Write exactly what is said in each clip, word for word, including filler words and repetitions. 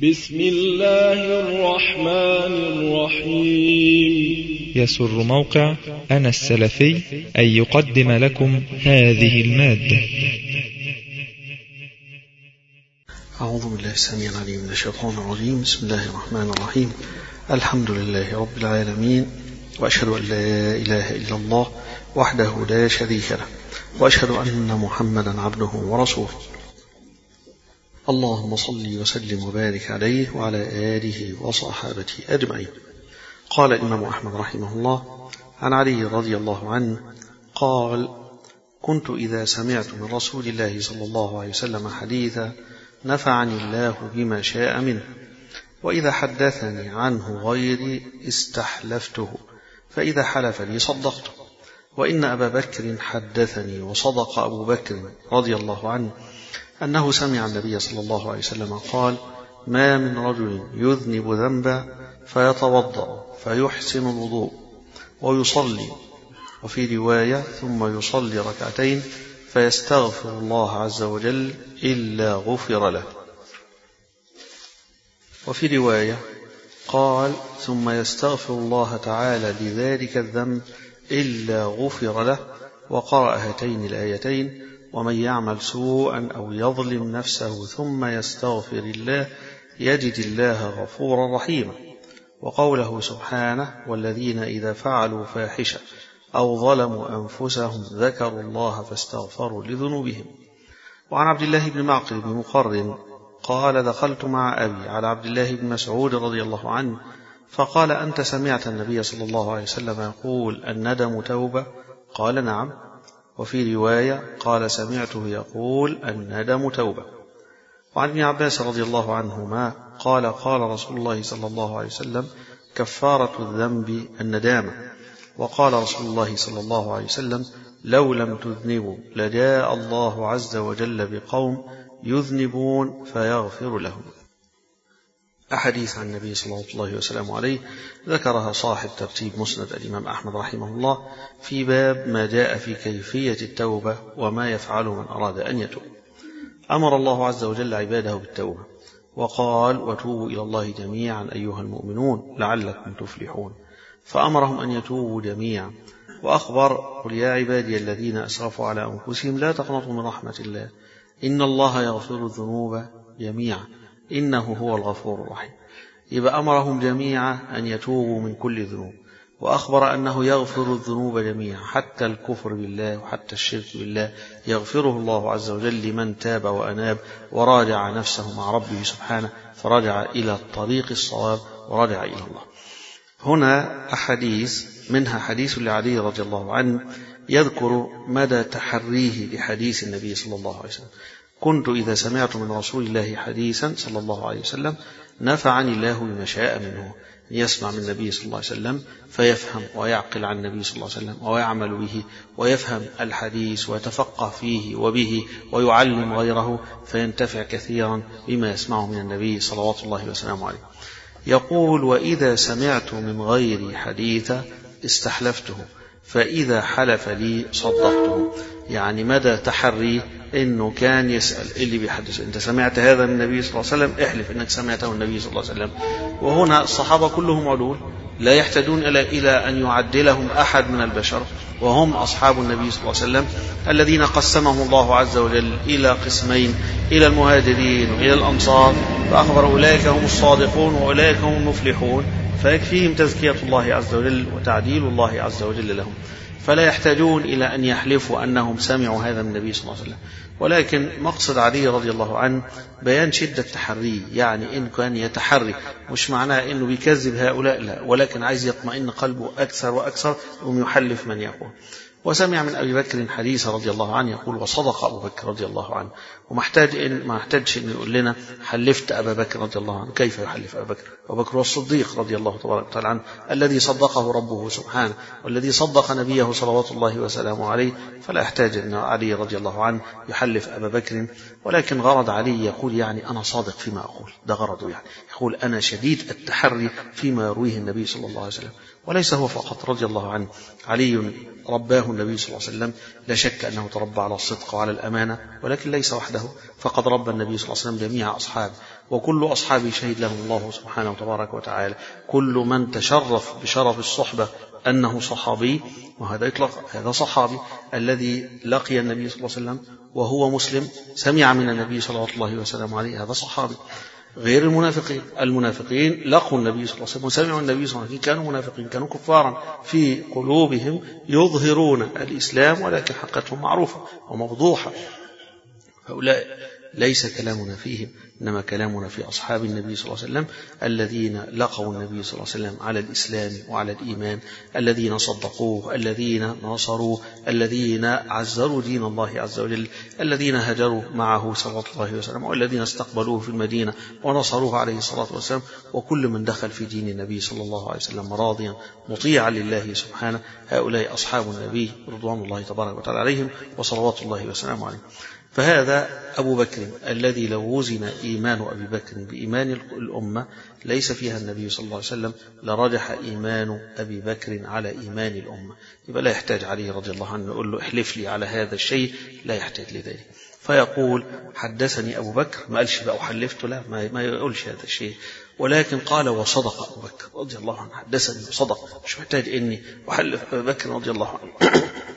بسم الله الرحمن الرحيم. يسر موقع أنا السلفي أن يقدم لكم هذه المادة. أعوذ بالله السميع العليم من الشيطان الرجيم. بسم الله الرحمن الرحيم. الحمد لله رب العالمين، وأشهد أن لا إله إلا الله وحده لا شريك له، وأشهد أن محمدا عبده ورسوله. اللهم صل وسلم وبارك عليه وعلى آله وصحابته أجمعين. قال الإمام أحمد رحمه الله عن علي رضي الله عنه قال: كنت إذا سمعت من رسول الله صلى الله عليه وسلم حديثا نفعني الله بما شاء منه، وإذا حدثني عنه غيري استحلفته، فإذا حلف لي صدقته. وإن أبا بكر حدثني وصدق أبو بكر رضي الله عنه أنه سمع النبي صلى الله عليه وسلم قال: ما من رجل يذنب ذنبا فيتوضأ فيحسن الوضوء ويصلي، وفي رواية ثم يصلي ركعتين فيستغفر الله عز وجل إلا غفر له. وفي رواية قال: ثم يستغفر الله تعالى لذلك الذنب إلا غفر له، وقرأ هاتين الآيتين: ومن يعمل سوءا أو يظلم نفسه ثم يستغفر الله يجد الله غفورا رحيما. وقوله سبحانه: والذين إذا فعلوا فاحشة أو ظلموا أنفسهم ذكروا الله فاستغفروا لذنوبهم. وعن عبد الله بن معقل بن مقرن قال: دخلت مع أبي على عبد الله بن مسعود رضي الله عنه فقال: أنت سمعت النبي صلى الله عليه وسلم يقول الندم توبة؟ قال: نعم. وفي رواية قال: سمعته يقول الندم توبة. وعن ابن عباس رضي الله عنهما قال: قال رسول الله صلى الله عليه وسلم: كفارة الذنب الندامة. وقال رسول الله صلى الله عليه وسلم: لو لم تذنبوا لجاء الله عز وجل بقوم يذنبون فيغفر لهم. أحاديث عن النبي صلى الله عليه وسلم عليه ذكرها صاحب ترتيب مسند الإمام أحمد رحمه الله في باب ما جاء في كيفية التوبة وما يفعل من أراد أن يتوب. أمر الله عز وجل عباده بالتوبة وقال: وتوبوا إلى الله جميعا أيها المؤمنون لعلكم تفلحون، فأمرهم أن يتوبوا جميعا. وأخبر: قل يا عبادي الذين أسرفوا على أنفسهم لا تقنطوا من رحمة الله إن الله يغفر الذنوب جميعا إنه هو الغفور الرحيم. يبقى أمرهم جميعا أن يتوبوا من كل ذنوب، وأخبر أنه يغفر الذنوب جميعا حتى الكفر بالله وحتى الشرك بالله يغفره الله عز وجل لمن تاب وأناب وراجع نفسه مع ربه سبحانه، فرجع إلى الطريق الصواب ورجع إلى الله. هنا أحاديث، منها حديث لعلي رضي الله عنه يذكر مدى تحريه لحديث النبي صلى الله عليه وسلم: كنت إذا سمعت من رسول الله حديثا صلى الله عليه وسلم نفعني الله بما شاء منه. يسمع من النبي صلى الله عليه وسلم فيفهم ويعقل عن النبي صلى الله عليه وسلم ويعمل به ويفهم الحديث ويتفقه فيه وبه ويعلم غيره فينتفع كثيرا بما يسمعه من النبي صلوات الله وسلامه عليه. يقول: وإذا سمعت من غيري حديثا استحلفته، فإذا حلف لي صدقته. يعني مدى تحري إنه كان يسأل اللي بيحدث: أنت سمعت هذا من النبي صلى الله عليه وسلم؟ احلف إنك سمعته النبي صلى الله عليه وسلم. وهنا الصحابة كلهم عدول لا يحتاجون إلى أن يعدلهم أحد من البشر، وهم أصحاب النبي صلى الله عليه وسلم الذين قسمهم الله عز وجل إلى قسمين: إلى المهاجرين وإلى الأنصار، فأخبر أولئك هم الصادقون وأولئك هم المفلحون، فيكفيهم تزكية الله عز وجل وتعديل الله عز وجل لهم، فلا يحتاجون إلى أن يحلفوا أنهم سمعوا هذا من النبي صلى الله عليه وسلم. ولكن مقصد علي رضي الله عنه بيان شدة تحري، يعني إن كان يتحري مش معناه إنه بيكذب هؤلاء، لا، ولكن عايز يطمئن قلبه أكثر وأكثر ويحلف من يقول. وسمع من أبي بكر حديث رضي الله عنه يقول: وصدق أبو بكر رضي الله عنه. ومحتاج إن ما احتاجش إن يقول لنا حلفت أبا بكر رضي الله عنه. كيف يحلف أبا بكر؟ أبو بكر والصديق رضي الله تبارك وتعالى عنه الذي صدقه ربه سبحانه والذي صدق نبيه صلوات الله وسلامه عليه، فلا يحتاج أن علي رضي الله عنه يحلف أبا بكر. ولكن غرض علي يقول يعني أنا صادق فيما أقول، ده غرضه، يعني يقول أنا شديد التحري فيما يرويه النبي صلى الله عليه وسلم. وليس هو فقط رضي الله عنه، علي رباه النبي صلى الله عليه وسلم، لا شك أنه تربى على الصدق وعلى الأمانة، ولكن ليس وحده، فقد ربى النبي صلى الله عليه وسلم جميع أصحابه وكل أصحابه شهد لهم الله سبحانه وتبارك وتعالى. كل من تشرف بشرف الصحبة أنه صحابي، وهذا يطلق هذا صحابي الذي لقي النبي صلى الله عليه وسلم وهو مسلم، سمع من النبي صلى الله عليه وسلم عليه، هذا صحابي. غير المنافقين، المنافقين لقوا النبي صلى الله عليه وسلم وسمعوا النبي صلى الله عليه وسلم، كانوا منافقين، كانوا كفارا في قلوبهم يظهرون الإسلام ولكن حقيقتهم معروفة وموضوحة. هؤلاء ليس كلامنا فيهم، إنما كلامنا في أصحاب النبي صلى الله عليه وسلم الذين لقوا النبي صلى الله عليه وسلم على الإسلام وعلى الإيمان، الذين صدقوه، الذين نصروه، الذين عزروا دين الله عز وجل، الذين هجروا معه صلى الله عليه وسلم، والذين استقبلوه في المدينة ونصروه عليه الصلاة والسلام، وكل من دخل في دين النبي صلى الله عليه وسلم راضيا مطيعا لله سبحانه. هؤلاء أصحاب النبي رضوان الله تبارك وتعالى عليهم وصلوات الله وسلامه عليهم. فهذا أبو بكر الذي لو وزن إيمان أبي بكر بإيمان الأمة ليس فيها النبي صلى الله عليه وسلم لرجح إيمان أبي بكر على إيمان الأمة. يبقى لا يحتاج عليه رضي الله عنه يقول له احلف لي على هذا الشيء، لا يحتاج لذلك. فيقول حدثني أبو بكر، ما قالش بقى وحلفته، لا، ما يقولش هذا الشيء، ولكن قال وصدق أبو بكر رضي الله عنه، حدثني وصدق، مش محتاج إني أحلف أبو بكر رضي الله عنه.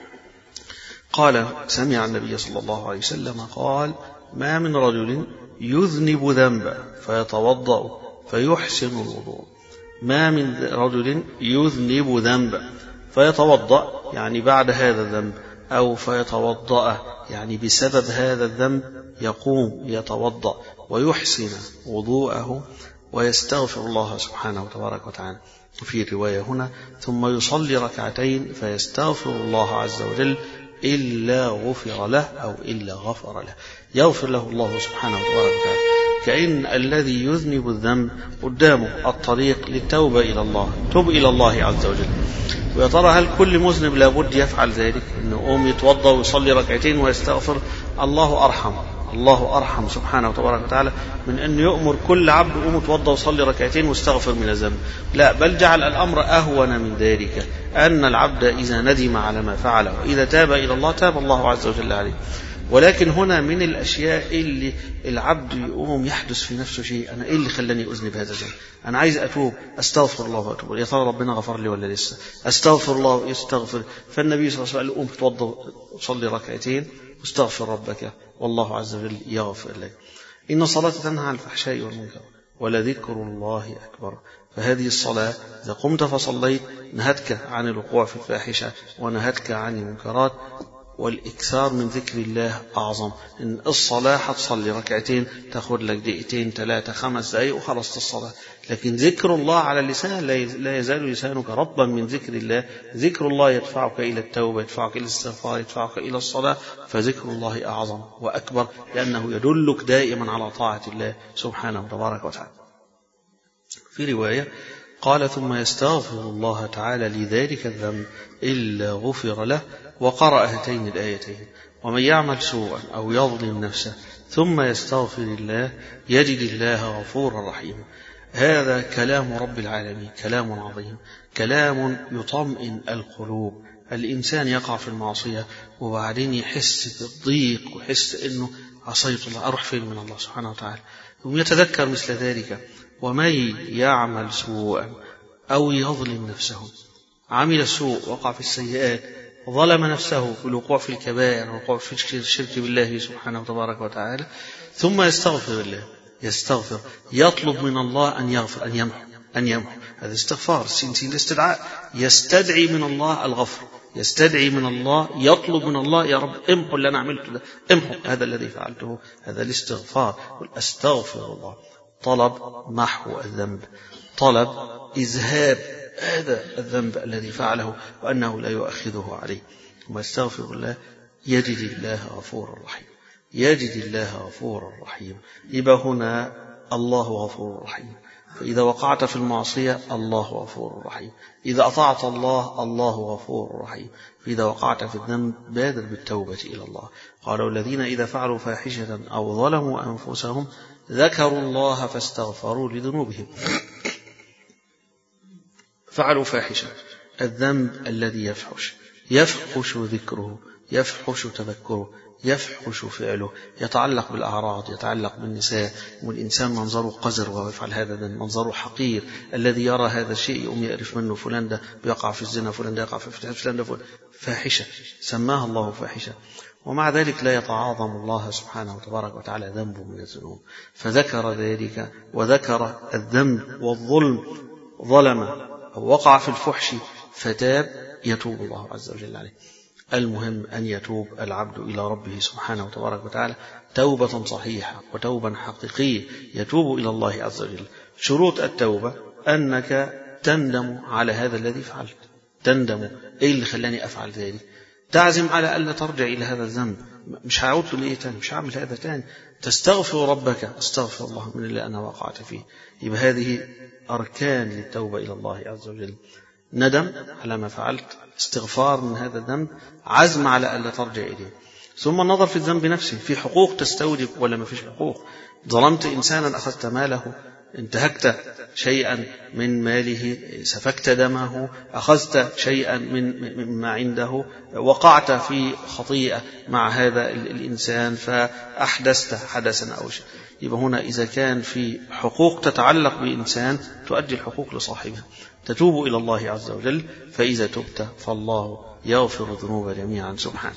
قال سمع النبي صلى الله عليه وسلم قال ما من رجل يذنب ذنبا فيتوضأ فيحسن الوضوء، ما من رجل يذنب ذنبا فيتوضأ يعني بعد هذا الذنب، أو فيتوضأ يعني بسبب هذا الذنب يقوم يتوضأ ويحسن وضوءه ويستغفر الله سبحانه وتبارك وتعالى. في رواية هنا ثم يصلي ركعتين فيستغفر الله عز وجل إلا غفر له أو إلا غفر له، يغفر له الله سبحانه وتبارك وتعالى. كأن الذي يذنب الذنب قدامه الطريق للتوبة إلى الله، تب إلى الله عز وجل. ويا ترى هل كل مذنب لابد يفعل ذلك، إنه يقوم يتوضأ ويصلي ركعتين ويستغفر؟ الله أرحم، الله أرحم سبحانه وتبارك وتعالى من أن يؤمر كل عبد يقوم يتوضأ ويصلي ركعتين واستغفر من الذنب، لا، بل جعل الأمر أهون من ذلك، أن العبد إذا ندم على ما فعله وإذا تاب إلى الله تاب الله عز وجل عليه. ولكن هنا من الأشياء اللي العبد يقوم يحدث في نفسه شيء، أنا إيه اللي خلاني أذنب هذا الذنب؟ أنا عايز أتوب، أستغفر الله وأتوب، يا ترى ربنا غفر لي ولا لسه؟ أستغفر الله ويستغفر. فالنبي صلى الله عليه وسلم قوم تتوضأ وصلي ركعتين واستغفر ربك والله عز وجل يغفر لك. إن الصلاة تنهى عن الفحشاء والمنكر ولذكر الله أكبر. فهذه الصلاة إذا قمت فصليت نهتك عن الوقوع في الفاحشة ونهتك عن المنكرات، والإكثار من ذكر الله أعظم. إن الصلاة هتصلي ركعتين تاخد لك دقيقتين ثلاثة خمس دقايق وخلصت الصلاة، لكن ذكر الله على اللسان لا يزال لسانك رطبا من ذكر الله. ذكر الله يدفعك إلى التوبة، يدفعك إلى الاستغفار، يدفعك إلى الصلاة. فذكر الله أعظم وأكبر لأنه يدلك دائما على طاعة الله سبحانه وتبارك وتعالى. في رواية قال ثم يستغفر الله تعالى لذلك الذنب إلا غفر له، وقرأ هاتين الآيتين ومن يعمل سوءا أو يظلم نفسه ثم يستغفر الله يجد الله غفورا رحيما. هذا كلام رب العالمين، كلام عظيم، كلام يطمئن القلوب. الإنسان يقع في المعصية وبعدين يحس بالضيق ويحس أنه عصيت الله، أروح فين من الله سبحانه وتعالى، ويتذكر مثل ذلك ومن يعمل سوءا أو يظلم نفسه، عمل السوء وقع في السيئات ظلم نفسه بالوقوع في الكبائر والوقوع في الشرك بالله سبحانه وتبارك وتعالى، ثم يستغفر الله، يستغفر يطلب من الله أن يغفر، أن يمحو أن يمحو هذا استغفار، سين الاستدعاء، يستدعي من الله الغفر، يستدعي من الله، يطلب من الله يا رب امحو اللي أنا عملته ده، امحو هذا الذي فعلته، هذا الاستغفار. أستغفر الله، طلب محو الذنب، طلب إذهاب هذا الذنب الذي فعله وأنه لا يؤخذه عليه. ثم يستغفر الله يجد الله غفورا رحيم، يجد الله غفورا رحيم. يبقى هنا الله غفور رحيم، فإذا وقعت في المعصية الله غفور رحيم، إذا أطعت الله الله غفور رحيم، فإذا وقعت في الذنب بادر بالتوبة إلى الله. قالوا الذين إذا فعلوا فاحشة أو ظلموا أنفسهم ذكروا الله فاستغفروا لذنوبهم. فعلوا فاحشة، الذنب الذي يفحش يفحش ذكره، يفحش تذكره، يفحش فعله، يتعلق بالأعراض، يتعلق بالنساء، والإنسان منظره قذر وهو يفعل هذا، ده منظره حقير. الذي يرى هذا الشيء يقوم يعرف منه فلان ده بيقع في الزنا، فلان ده يقع في فلان ده فاحشة، سماها الله فاحشة. ومع ذلك لا يتعاظم الله سبحانه وتبارك وتعالى ذنبه من الذنوب، فذكر ذلك وذكر الذنب والظلم، ظلم أو وقع في الفحش فتاب، يتوب الله عز وجل عليه. المهم أن يتوب العبد إلى ربه سبحانه وتبارك وتعالى توبة صحيحة وتوبة حقيقية، يتوب إلى الله عز وجل. شروط التوبة أنك تندم على هذا الذي فعلت، تندم إيه اللي خلاني أفعل ذلك، تعزم على ألا ترجع إلى هذا الذنب، مش هعود ليه تاني، مش هعمل هذا تاني، تستغفر ربك، استغفر الله من اللي أنا وقعت فيه. يبقى هذه أركان للتوبة إلى الله عز وجل: ندم على ما فعلت، استغفار من هذا الذنب، عزم على ألا ترجع إليه. ثم النظر في الذنب نفسه، في حقوق تستوجب ولا ما فيش حقوق، ظلمت إنسانا أخذت ماله، انتهكت شيئا من ماله، سفكت دمه، أخذت شيئا من مما عنده، وقعت في خطيئة مع هذا الإنسان فأحدثت حدثا أو شيء. يبقى هنا إذا كان في حقوق تتعلق بإنسان تؤدي الحقوق لصاحبها، تتوب إلى الله عز وجل، فإذا تبت فالله يغفر الذنوب جميعا سبحانه.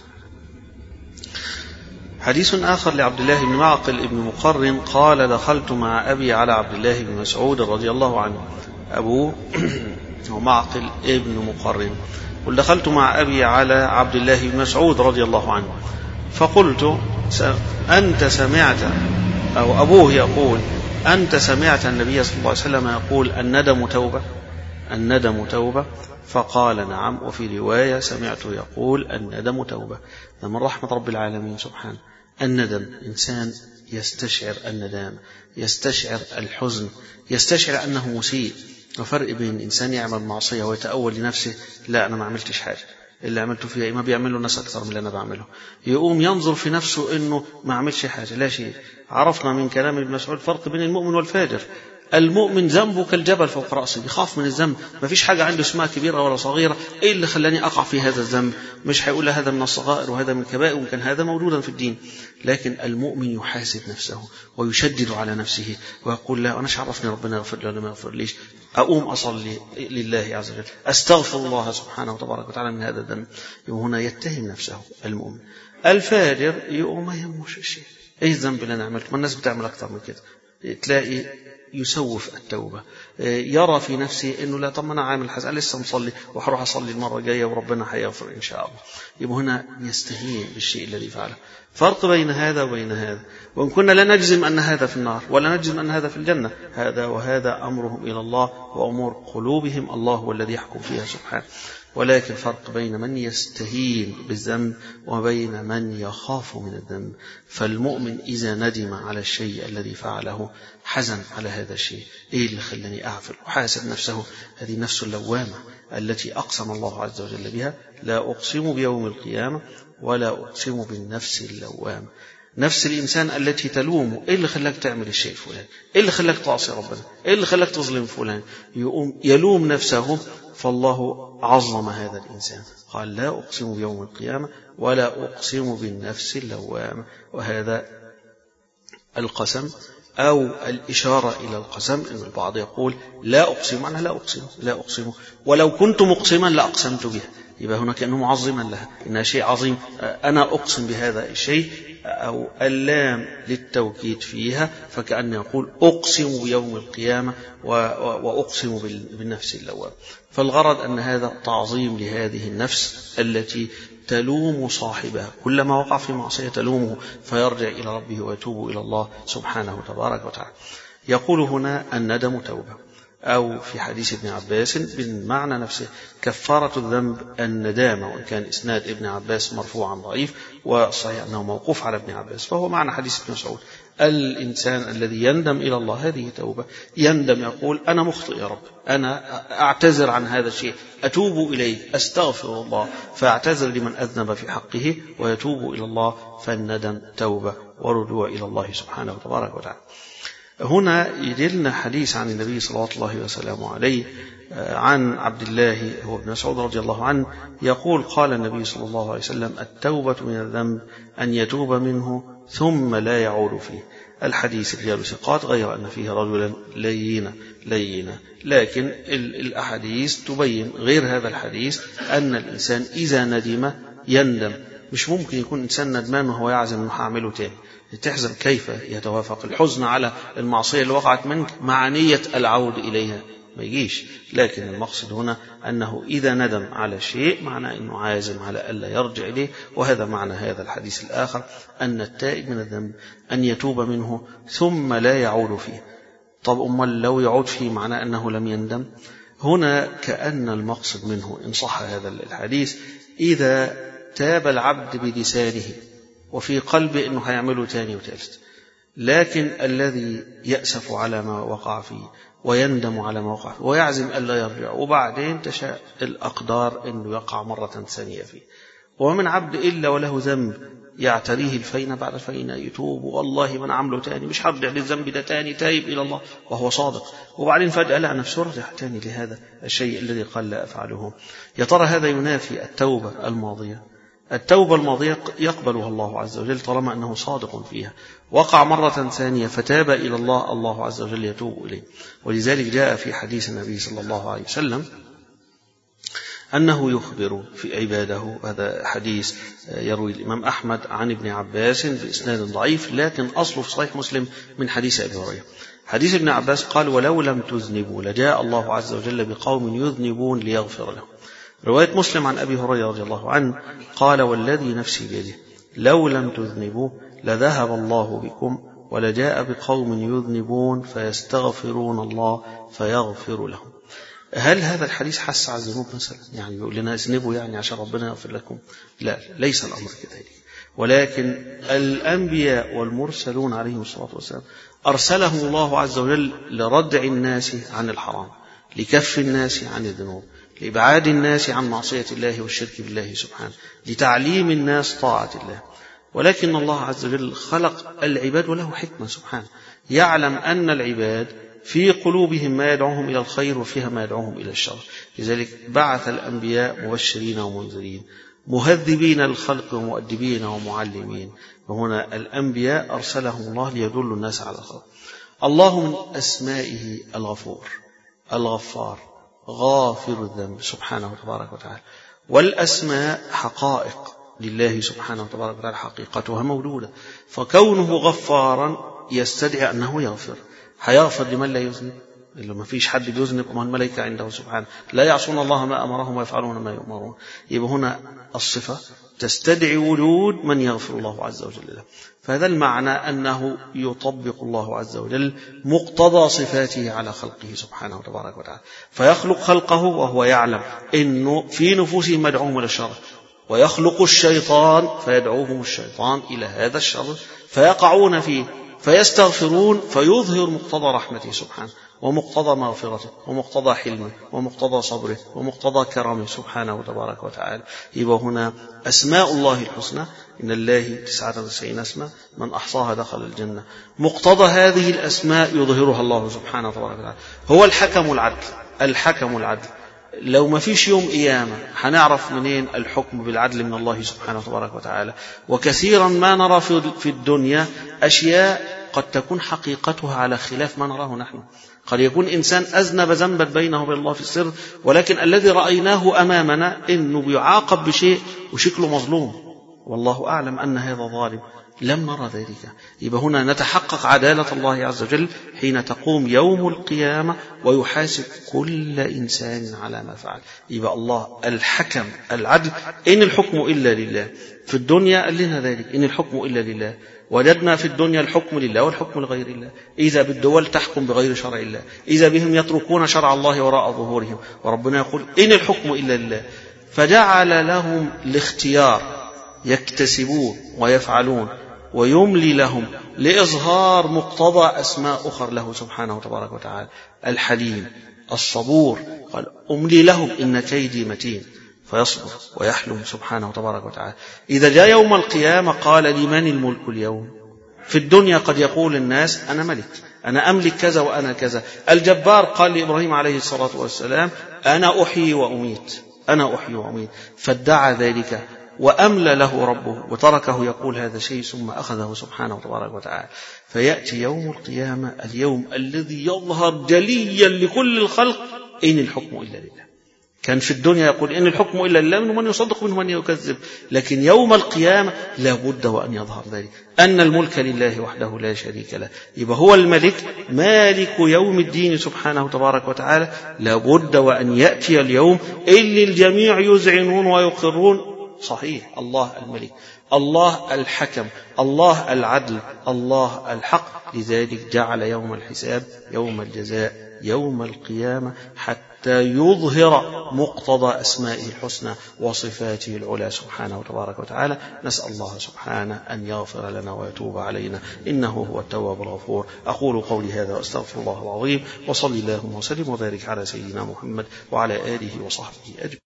حديث آخر لعبد الله بن معقل ابن مقرن قال: دخلت مع أبي على عبد الله بن مسعود رضي الله عنه. أبوه معقل ابن مقرن. قل: دخلت مع أبي على عبد الله بن مسعود رضي الله عنه فقلت: أنت سمعت، أو أبوه يقول: أنت سمعت النبي صلى الله عليه وسلم يقول الندم توبة، الندم توبة؟ فقال: نعم. وفي رواية: سمعت يقول الندم توبة. من رحمة رب العالمين سبحانه الندم، إنسان يستشعر الندام، يستشعر الحزن، يستشعر أنه مسيء. وفرق بين إنسان يعمل معصية ويتأول لنفسه: لا أنا ما عملتش حاجة، اللي عملته فيها ما بيعمله الناس أكثر من اللي أنا بعمله، يقوم ينظر في نفسه أنه ما عملش حاجة، لا شيء. عرفنا من كلام ابن مسعود فرق بين المؤمن والفاجر. المؤمن ذنبه كالجبل فوق رأسه، يخاف من الذنب، ما فيش حاجة عنده اسمها كبيرة ولا صغيرة، إيه اللي خلاني أقع في هذا الذنب، مش هيقول هذا من الصغائر وهذا من الكبائر، وكان هذا موجودا في الدين. لكن المؤمن يحاسب نفسه ويشدد على نفسه ويقول: لا، أنا مش عرفني ربنا يغفر لي ولا ما يغفر ليش، أقوم أصلي لله عز وجل، أستغفر الله سبحانه وتبارك وتعالى من هذا الذنب. هنا يتهم نفسه المؤمن. الفاجر يقوم ما يهمش الشيء، إيه الذنب اللي أنا عملته، ما الناس بتعمل أكثر من كده. تلاقي يسوف التوبة، يرى في نفسه أنه لا، طب ما أنا عامل حاجة، لسه مصلي وحروح أصلي المرة الجاية وربنا هيغفر إن شاء الله. يبقى هنا يستهين بالشيء الذي فعله. فرق بين هذا وبين هذا. وإن كنا لا نجزم أن هذا في النار ولا نجزم أن هذا في الجنة، هذا وهذا أمرهم إلى الله، وأمور قلوبهم الله هو الذي يحكم فيها سبحانه. ولكن فرق بين من يستهين بالذنب وبين من يخاف من الذنب. فالمؤمن إذا ندم على الشيء الذي فعله حزن على هذا الشيء، إيه اللي خلاني أعفل، وحاسب نفسه. هذه نفس اللوامة التي أقسم الله عز وجل بها: لا أقسم بيوم القيامة ولا أقسم بالنفس اللوامة. نفس الإنسان التي تلومه: إيه اللي خلاك تعمل الشيء فلان، إيه اللي خلاك تعصي ربنا، إيه اللي خلاك تظلم فلان، يقوم يلوم نفسه. فالله عظم هذا الإنسان، قال: لا أقسم بيوم القيامة ولا أقسم بالنفس اللوامة. وهذا القسم أو الإشارة إلى القسم، إن البعض يقول لا أقسم، أنا لا أقسم، لا أقسم، ولو كنت مقسما لأقسمت بها. يبقى هنا كأنه معظما لها، إنها شيء عظيم، أنا أقسم بهذا الشيء، أو اللام للتوكيد فيها، فكأن يقول أقسم بيوم القيامة وأقسم بالنفس اللوامة. فالغرض أن هذا تعظيم لهذه النفس التي تلوم صاحبها، كلما وقع في معصية تلومه فيرجع إلى ربه ويتوب إلى الله سبحانه وتبارك وتعالى. يقول هنا الندم توبة، أو في حديث ابن عباس بالمعنى نفسه: كفارة الذنب الندامة. وإن كان إسناد ابن عباس مرفوعا ضعيف، وصحيح أنه موقوف على ابن عباس، فهو معنى حديث ابن مسعود. الإنسان الذي يندم إلى الله هذه توبة، يندم يقول: أنا مخطئ يا رب، أنا أعتذر عن هذا الشيء، أتوب إليه، أستغفر الله، فأعتذر لمن أذنب في حقه ويتوب إلى الله. فالندم توبة ورجوع إلى الله سبحانه وتبارك وتعالى. هنا يدلنا حديث عن النبي صلى الله عليه وسلم عليه عن عبد الله هو ابن مسعود رضي الله عنه يقول قال النبي صلى الله عليه وسلم التوبة من الذنب أن يتوب منه ثم لا يعود فيه. الحديث رجال ثقات غير أن فيه رجلا لينا لينا لكن الأحاديث تبين غير هذا الحديث أن الإنسان إذا ندم يندم. مش ممكن يكون إنسان ندمان وهو يعزم أنه هعمله تاني. تحزن كيف يتوافق الحزن على المعصية اللي وقعت منك مع نية العود إليها؟ ما يجيش. لكن المقصد هنا أنه إذا ندم على شيء معنى أنه عازم على ألا يرجع إليه، وهذا معنى هذا الحديث الآخر أن التائب من الذنب أن يتوب منه ثم لا يعود فيه. طب أمال لو يعود فيه معنى أنه لم يندم؟ هنا كأن المقصد منه إن صح هذا الحديث إذا تاب العبد بلسانه وفي قلبه أنه هيعمله تاني وثالث، لكن الذي يأسف على ما وقع فيه ويندم على ما وقع فيه ويعزم ألا يرجع، وبعدين تشاء الأقدار أنه يقع مرة ثانية فيه. ومن عبد إلا وله ذنب يعتريه الفين بعد الفين يتوب والله من عمله تاني مش هرجع للذنب ده تاني، تايب إلى الله وهو صادق، وبعدين فجأة لقى نفسه رجع تاني لهذا الشيء الذي قال لا أفعله. يا ترى هذا ينافي التوبة الماضية؟ التوبة الماضية يقبلها الله عز وجل طالما أنه صادق فيها. وقع مرة ثانية فتاب إلى الله، الله عز وجل يتوب إليه. ولذلك جاء في حديث النبي صلى الله عليه وسلم أنه يخبر في عباده. هذا حديث يروي الإمام أحمد عن ابن عباس بإسناد ضعيف، لكن أصله في صحيح مسلم من حديث أبي هريرة. حديث ابن عباس قال ولو لم تذنبوا لجاء الله عز وجل بقوم يذنبون ليغفر لهم. رواية مسلم عن أبي هريرة رضي الله عنه قال والذي نفسي بيده لو لم تذنبوا لذهب الله بكم ولجاء بقوم يذنبون فيستغفرون الله فيغفر لهم. هل هذا الحديث حث على الذنوب مثلا؟ يعني يقول لنا اذنبوا يعني عشان ربنا يغفر لكم؟ لا، ليس الأمر كذلك. ولكن الأنبياء والمرسلون عليهم الصلاة والسلام أرسلهم الله عز وجل لردع الناس عن الحرام، لكف الناس عن الذنوب، لإبعاد الناس عن معصية الله والشرك بالله سبحانه، لتعليم الناس طاعة الله. ولكن الله عز وجل خلق العباد وله حكمة سبحانه، يعلم أن العباد في قلوبهم ما يدعوهم إلى الخير وفيها ما يدعوهم إلى الشر. لذلك بعث الأنبياء مبشرين ومنذرين، مهذبين الخلق ومؤدبين ومعلمين. وهنا الأنبياء أرسلهم الله ليدلوا الناس على الخير. الله من أسمائه الغفور الغفار غافر الذنب سبحانه وتبارك وتعالى. والأسماء حقائق لله سبحانه وتبارك وتعالى، حقيقتها موجودة، فكونه غفارا يستدعي أنه يغفر. هيغفر لمن لا يذنب؟ إلا ما فيش حد بيذنب، وما الملائكة عنده سبحانه لا يعصون الله ما أمرهم ويفعلون ما يؤمرون. يبقى هنا الصفة تستدعي وجود من يغفر الله عز وجل له. فهذا المعنى أنه يطبق الله عز وجل مقتضى صفاته على خلقه سبحانه وتبارك وتعالى، فيخلق خلقه وهو يعلم أنه في نفوسهم مدعوهم إلى الشر، ويخلق الشيطان فيدعوهم الشيطان إلى هذا الشر فيقعون فيه فيستغفرون، فيظهر مقتضى رحمته سبحانه ومقتضى مغفرته ومقتضى حلمه ومقتضى صبره ومقتضى كرمه سبحانه وتبارك وتعالى. يبقى هنا أسماء الله الحسنى، إن الله تسعة وتسعين اسما من أحصاها دخل الجنة. مقتضى هذه الأسماء يظهرها الله سبحانه وتبارك وتعالى. هو الحكم العدل، الحكم العدل. لو ما فيش يوم قيامة هنعرف منين الحكم بالعدل من الله سبحانه وتبارك وتعالى؟ وكثيرا ما نرى في الدنيا أشياء قد تكون حقيقتها على خلاف ما نراه نحن. قد يكون إنسان أذنب ذنبا بينه وبين الله في السر، ولكن الذي رأيناه أمامنا إنه بيعاقب بشيء وشكله مظلوم، والله أعلم أن هذا ظالم، لم نرى ذلك. يبقى هنا نتحقق عدالة الله عز وجل حين تقوم يوم القيامة ويحاسب كل إنسان على ما فعل. يبقى الله الحكم العدل. إن الحكم إلا لله. في الدنيا قال لنا ذلك، إن الحكم إلا لله. وجدنا في الدنيا الحكم لله والحكم لغير الله. إذا بالدول تحكم بغير شرع الله، إذا بهم يتركون شرع الله وراء ظهورهم. وربنا يقول إن الحكم إلا لله، فجعل لهم الاختيار يكتسبون ويفعلون، ويملي لهم لإظهار مقتضى أسماء أخر له سبحانه وتبارك وتعالى. الحليم الصبور، قال أملي لهم إن كيدي متين، فيصبر ويحلم سبحانه وتبارك وتعالى. إذا جاء يوم القيامة قال لمن الملك اليوم؟ في الدنيا قد يقول الناس أنا ملك، أنا أملك كذا وأنا كذا. الجبار قال لإبراهيم عليه الصلاة والسلام أنا أحيي وأميت، أنا أحيي وأميت، فادعى ذلك وأملى له ربه وتركه يقول هذا شيء ثم أخذه سبحانه تبارك وتعالى. فيأتي يوم القيامة، اليوم الذي يظهر جليا لكل الخلق إن الحكم إلا لله. كان في الدنيا يقول إن الحكم إلا لله، منه من يصدق منه من يكذب، لكن يوم القيامة لا بد وأن يظهر ذلك أن الملك لله وحده لا شريك له. يبقى هو الملك مالك يوم الدين سبحانه تبارك وتعالى. لا بد وأن يأتي اليوم اللي الجميع يذعنون ويقرون صحيح الله الملك، الله الحكم، الله العدل، الله الحق. لذلك جعل يوم الحساب، يوم الجزاء، يوم القيامة، حتى يظهر مقتضى أسمائه الحسنى وصفاته العلى سبحانه وتبارك وتعالى. نسأل الله سبحانه أن يغفر لنا ويتوب علينا، إنه هو التواب الغفور. أقول قولي هذا وأستغفر الله العظيم، وصلي اللهم وسلم وبارك على سيدنا محمد وعلى آله وصحبه أجمعين.